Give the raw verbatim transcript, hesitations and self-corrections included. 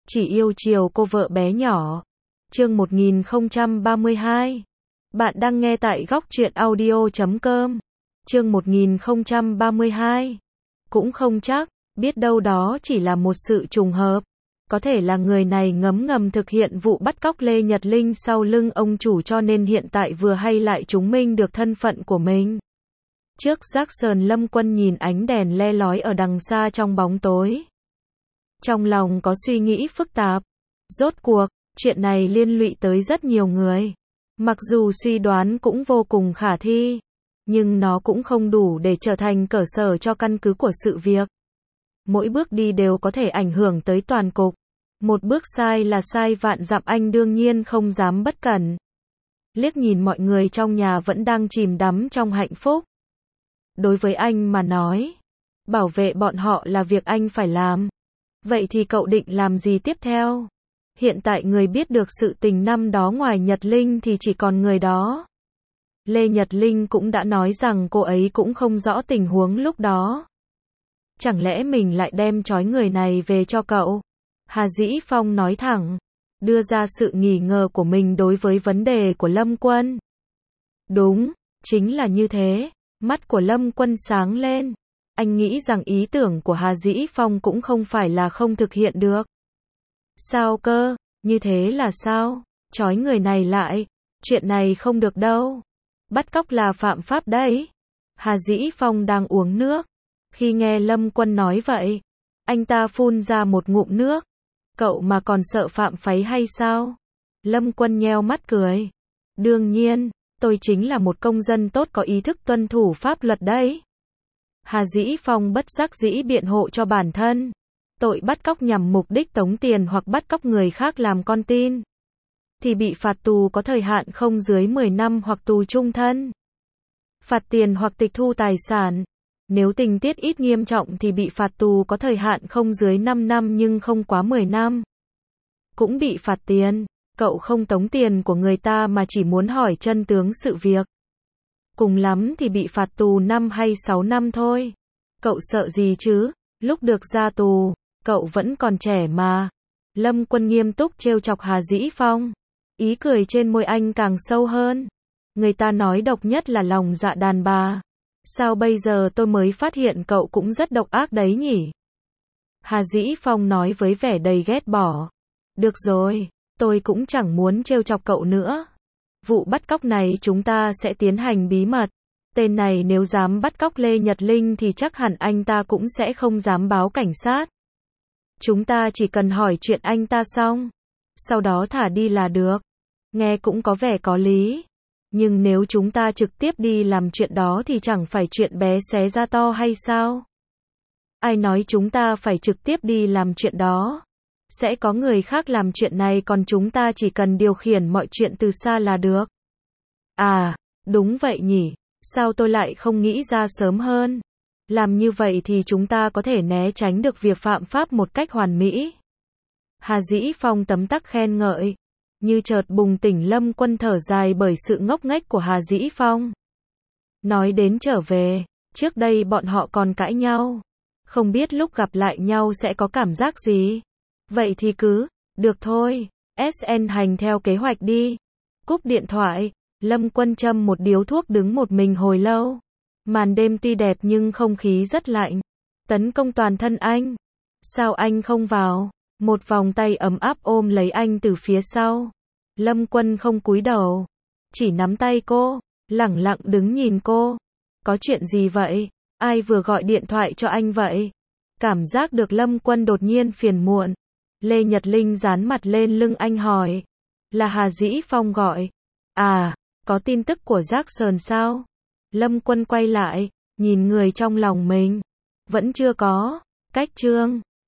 Chỉ yêu chiều cô vợ bé nhỏ. Chương một nghìn không trăm ba mươi hai. Bạn đang nghe tại góc truyện audio chấm com. Chương một nghìn không trăm ba mươi hai. Cũng không chắc, biết đâu đó chỉ là một sự trùng hợp. Có thể là người này ngấm ngầm thực hiện vụ bắt cóc Lê Nhật Linh sau lưng ông chủ cho nên hiện tại vừa hay lại chứng minh được thân phận của mình. Trước Jackson, Lâm Quân nhìn ánh đèn le lói ở đằng xa trong bóng tối. Trong lòng có suy nghĩ phức tạp. Rốt cuộc, chuyện này liên lụy tới rất nhiều người. Mặc dù suy đoán cũng vô cùng khả thi, nhưng nó cũng không đủ để trở thành cơ sở cho căn cứ của sự việc. Mỗi bước đi đều có thể ảnh hưởng tới toàn cục. Một bước sai là sai vạn dặm, anh đương nhiên không dám bất cẩn. Liếc nhìn mọi người trong nhà vẫn đang chìm đắm trong hạnh phúc. Đối với anh mà nói, bảo vệ bọn họ là việc anh phải làm. Vậy thì cậu định làm gì tiếp theo? Hiện tại người biết được sự tình năm đó ngoài Nhật Linh thì chỉ còn người đó. Lê Nhật Linh cũng đã nói rằng cô ấy cũng không rõ tình huống lúc đó. Chẳng lẽ mình lại đem trói người này về cho cậu? Hà Dĩ Phong nói thẳng, đưa ra sự nghi ngờ của mình đối với vấn đề của Lâm Quân. Đúng, chính là như thế. Mắt của Lâm Quân sáng lên. Anh nghĩ rằng ý tưởng của Hà Dĩ Phong cũng không phải là không thực hiện được. Sao cơ? Như thế là sao? Trói người này lại. Chuyện này không được đâu. Bắt cóc là phạm pháp đấy. Hà Dĩ Phong đang uống nước. Khi nghe Lâm Quân nói vậy, anh ta phun ra một ngụm nước. Cậu mà còn sợ phạm pháp hay sao? Lâm Quân nheo mắt cười. Đương nhiên, tôi chính là một công dân tốt có ý thức tuân thủ pháp luật đấy. Hà Dĩ Phong bất đắc dĩ biện hộ cho bản thân. Tội bắt cóc nhằm mục đích tống tiền hoặc bắt cóc người khác làm con tin thì bị phạt tù có thời hạn không dưới mười năm hoặc tù chung thân. Phạt tiền hoặc tịch thu tài sản. Nếu tình tiết ít nghiêm trọng thì bị phạt tù có thời hạn không dưới năm năm nhưng không quá mười năm. Cũng bị phạt tiền. Cậu không tống tiền của người ta mà chỉ muốn hỏi chân tướng sự việc. Cùng lắm thì bị phạt tù năm hay sáu năm thôi. Cậu sợ gì chứ? Lúc được ra tù, cậu vẫn còn trẻ mà. Lâm Quân nghiêm túc trêu chọc Hà Dĩ Phong. Ý cười trên môi anh càng sâu hơn. Người ta nói độc nhất là lòng dạ đàn bà. Sao bây giờ tôi mới phát hiện cậu cũng rất độc ác đấy nhỉ? Hà Dĩ Phong nói với vẻ đầy ghét bỏ. Được rồi, tôi cũng chẳng muốn trêu chọc cậu nữa. Vụ bắt cóc này chúng ta sẽ tiến hành bí mật. Tên này nếu dám bắt cóc Lê Nhật Linh thì chắc hẳn anh ta cũng sẽ không dám báo cảnh sát. Chúng ta chỉ cần hỏi chuyện anh ta xong, sau đó thả đi là được. Nghe cũng có vẻ có lý. Nhưng nếu chúng ta trực tiếp đi làm chuyện đó thì chẳng phải chuyện bé xé ra to hay sao? Ai nói chúng ta phải trực tiếp đi làm chuyện đó? Sẽ có người khác làm chuyện này còn chúng ta chỉ cần điều khiển mọi chuyện từ xa là được. À, đúng vậy nhỉ. Sao tôi lại không nghĩ ra sớm hơn? Làm như vậy thì chúng ta có thể né tránh được việc phạm pháp một cách hoàn mỹ. Hà Dĩ Phong tấm tắc khen ngợi. Như chợt bừng tỉnh, Lâm Quân thở dài bởi sự ngốc nghếch của Hà Dĩ Phong. Nói đến trở về, trước đây bọn họ còn cãi nhau. Không biết lúc gặp lại nhau sẽ có cảm giác gì. Vậy thì cứ, được thôi, ét en hành theo kế hoạch đi. Cúp điện thoại, Lâm Quân châm một điếu thuốc đứng một mình hồi lâu. Màn đêm tuy đẹp nhưng không khí rất lạnh. Tấn công toàn thân anh. Sao anh không vào? Một vòng tay ấm áp ôm lấy anh từ phía sau. Lâm Quân không cúi đầu, chỉ nắm tay cô, lẳng lặng đứng nhìn cô. Có chuyện gì vậy? Ai vừa gọi điện thoại cho anh vậy? Cảm giác được Lâm Quân đột nhiên phiền muộn. Lê Nhật Linh dán mặt lên lưng anh hỏi. Là Hà Dĩ Phong gọi. À, có tin tức của Jackson sao? Lâm Quân quay lại, nhìn người trong lòng mình. Vẫn chưa có. Cách chương